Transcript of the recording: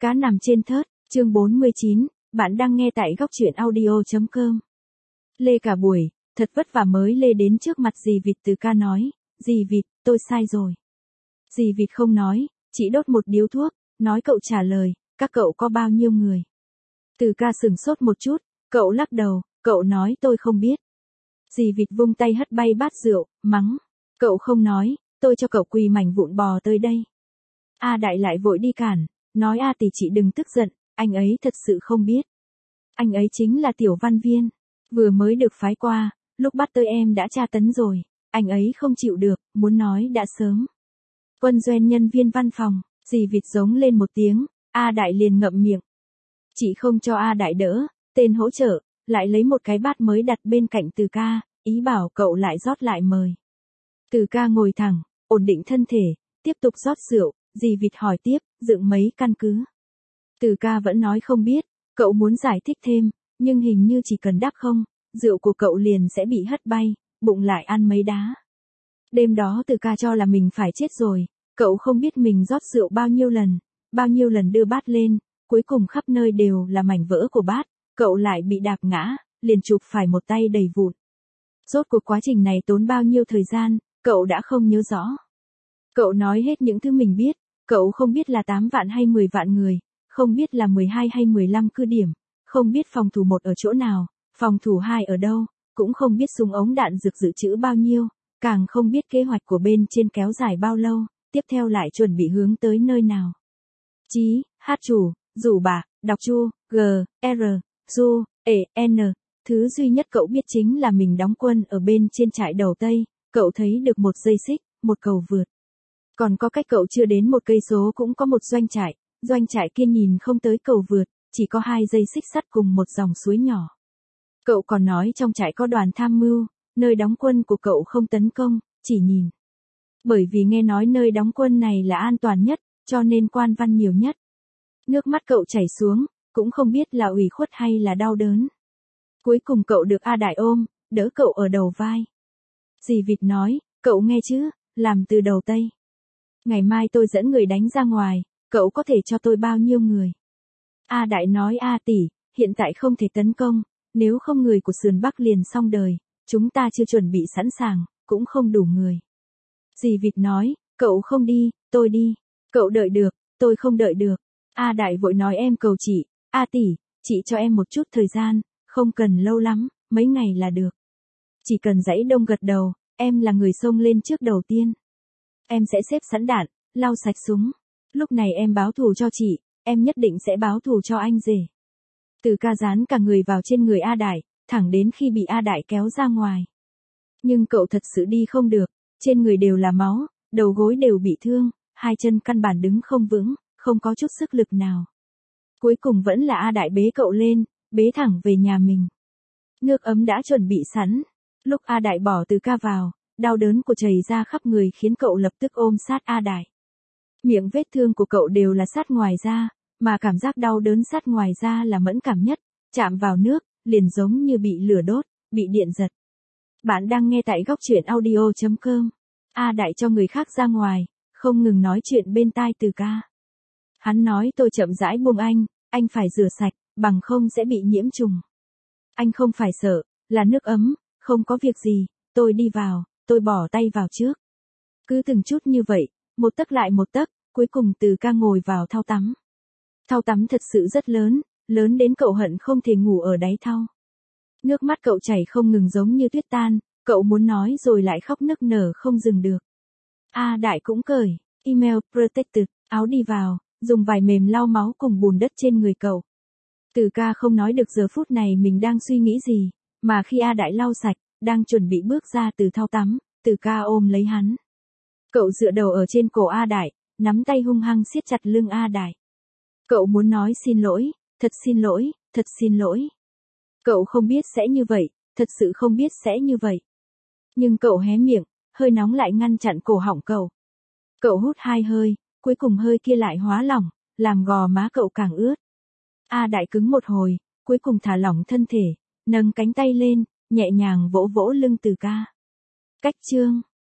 Cá nằm trên thớt, chương 49, bạn đang nghe tại góc truyện audio.com. Lê cả buổi, thật vất vả mới Lê đến trước mặt dì Vịt. Từ ca nói, dì Vịt, tôi sai rồi. Dì Vịt không nói, chỉ đốt một điếu thuốc, nói cậu trả lời, các cậu có bao nhiêu người? Từ ca sửng sốt một chút, cậu lắc đầu, cậu nói tôi không biết. Dì Vịt vung tay hất bay bát rượu, mắng, cậu không nói, tôi cho cậu quỳ mảnh vụn bò tới đây. A Đại lại vội đi cản, nói A tỷ chị đừng tức giận, anh ấy thật sự không biết. Anh ấy chính là Tiểu Văn Viên, vừa mới được phái qua, lúc bắt tới em đã tra tấn rồi, anh ấy không chịu được, muốn nói đã sớm. Quân Doanh nhân viên văn phòng, dì Vịt giống lên một tiếng, A Đại liền ngậm miệng. Chị không cho A Đại đỡ, tên hỗ trợ, lại lấy một cái bát mới đặt bên cạnh Từ ca, ý bảo cậu lại rót lại mời. Từ ca ngồi thẳng, ổn định thân thể, tiếp tục rót rượu, dì Vịt hỏi tiếp, dựng mấy căn cứ. Từ ca vẫn nói không biết, cậu muốn giải thích thêm, nhưng hình như chỉ cần đáp không, rượu của cậu liền sẽ bị hất bay, bụng lại ăn mấy đá. Đêm đó Từ ca cho là mình phải chết rồi, cậu không biết mình rót rượu bao nhiêu lần đưa bát lên, cuối cùng khắp nơi đều là mảnh vỡ của bát, cậu lại bị đạp ngã, liền chụp phải một tay đầy vụn. Rốt cuộc quá trình này tốn bao nhiêu thời gian, cậu đã không nhớ rõ. Cậu nói hết những thứ mình biết, cậu không biết là 8 vạn hay 10 vạn người, không biết là 12 hay 15 cứ điểm, không biết phòng thủ 1 ở chỗ nào, phòng thủ 2 ở đâu, cũng không biết súng ống đạn dược dự trữ bao nhiêu, càng không biết kế hoạch của bên trên kéo dài bao lâu, tiếp theo lại chuẩn bị hướng tới nơi nào. Chí, hát chủ, rủ bạc, đọc chu, g, r, du, e, n, thứ duy nhất cậu biết chính là mình đóng quân ở bên trên trại đầu Tây, cậu thấy được một dây xích, một cầu vượt. Còn có cách cậu chưa đến 1 cây số cũng có một doanh trại kia nhìn không tới cầu vượt, chỉ có 2 dây xích sắt cùng một dòng suối nhỏ. Cậu còn nói trong trại có đoàn tham mưu, nơi đóng quân của cậu không tấn công, chỉ nhìn. Bởi vì nghe nói nơi đóng quân này là an toàn nhất, cho nên quan văn nhiều nhất. Nước mắt cậu chảy xuống, cũng không biết là ủy khuất hay là đau đớn. Cuối cùng cậu được A Đại ôm, đỡ cậu ở đầu vai. Dì Vịt nói, cậu nghe chứ, làm từ đầu Tây. Ngày mai tôi dẫn người đánh ra ngoài, cậu có thể cho tôi bao nhiêu người? A Đại nói A tỷ, hiện tại không thể tấn công, nếu không người của sườn Bắc liền xong đời, chúng ta chưa chuẩn bị sẵn sàng, cũng không đủ người. Dì Vịt nói, cậu không đi, tôi đi, cậu đợi được, tôi không đợi được. A Đại vội nói em cầu chị, A tỷ, chị cho em một chút thời gian, không cần lâu lắm, mấy ngày là được. Chỉ cần dãy đông gật đầu, em là người xông lên trước đầu tiên. Em sẽ xếp sẵn đạn, lau sạch súng. Lúc này em báo thù cho chị, em nhất định sẽ báo thù cho anh rể. Từ ca dán cả người vào trên người A Đại, thẳng đến khi bị A Đại kéo ra ngoài. Nhưng cậu thật sự đi không được, trên người đều là máu, đầu gối đều bị thương, 2 chân căn bản đứng không vững, không có chút sức lực nào. Cuối cùng vẫn là A Đại bế cậu lên, bế thẳng về nhà mình. Nước ấm đã chuẩn bị sẵn. Lúc A Đại bỏ Từ ca vào, đau đớn của chảy ra khắp người khiến cậu lập tức ôm sát A Đại. Miệng vết thương của cậu đều là sát ngoài da, mà cảm giác đau đớn sát ngoài da là mẫn cảm nhất, chạm vào nước, liền giống như bị lửa đốt, bị điện giật. Bạn đang nghe tại góc truyện audio.com. A Đại cho người khác ra ngoài, không ngừng nói chuyện bên tai Từ ca. Hắn nói tôi chậm rãi buông anh phải rửa sạch, bằng không sẽ bị nhiễm trùng. Anh không phải sợ, là nước ấm, không có việc gì, tôi đi vào, tôi bỏ tay vào trước. Cứ từng chút như vậy, một tấc lại một tấc, cuối cùng Từ ca ngồi vào thau tắm. Thau tắm thật sự rất lớn, lớn đến cậu hận không thể ngủ ở đáy thau. Nước mắt cậu chảy không ngừng giống như tuyết tan, cậu muốn nói rồi lại khóc nức nở không dừng được. A Đại cũng cởi, email protected, áo đi vào, dùng vải mềm lau máu cùng bùn đất trên người cậu. Từ ca không nói được giờ phút này mình đang suy nghĩ gì, mà khi A Đại lau sạch, đang chuẩn bị bước ra từ thau tắm, Từ ca ôm lấy hắn. Cậu dựa đầu ở trên cổ A Đại, nắm tay hung hăng siết chặt lưng A Đại. Cậu muốn nói xin lỗi, thật xin lỗi, thật xin lỗi. Cậu không biết sẽ như vậy, thật sự không biết sẽ như vậy. Nhưng cậu hé miệng, hơi nóng lại ngăn chặn cổ họng cậu. Cậu hút 2 hơi, cuối cùng hơi kia lại hóa lỏng, làm gò má cậu càng ướt. A Đại cứng một hồi, cuối cùng thả lỏng thân thể, nâng cánh tay lên, nhẹ nhàng vỗ vỗ lưng Từ ca. Cách chương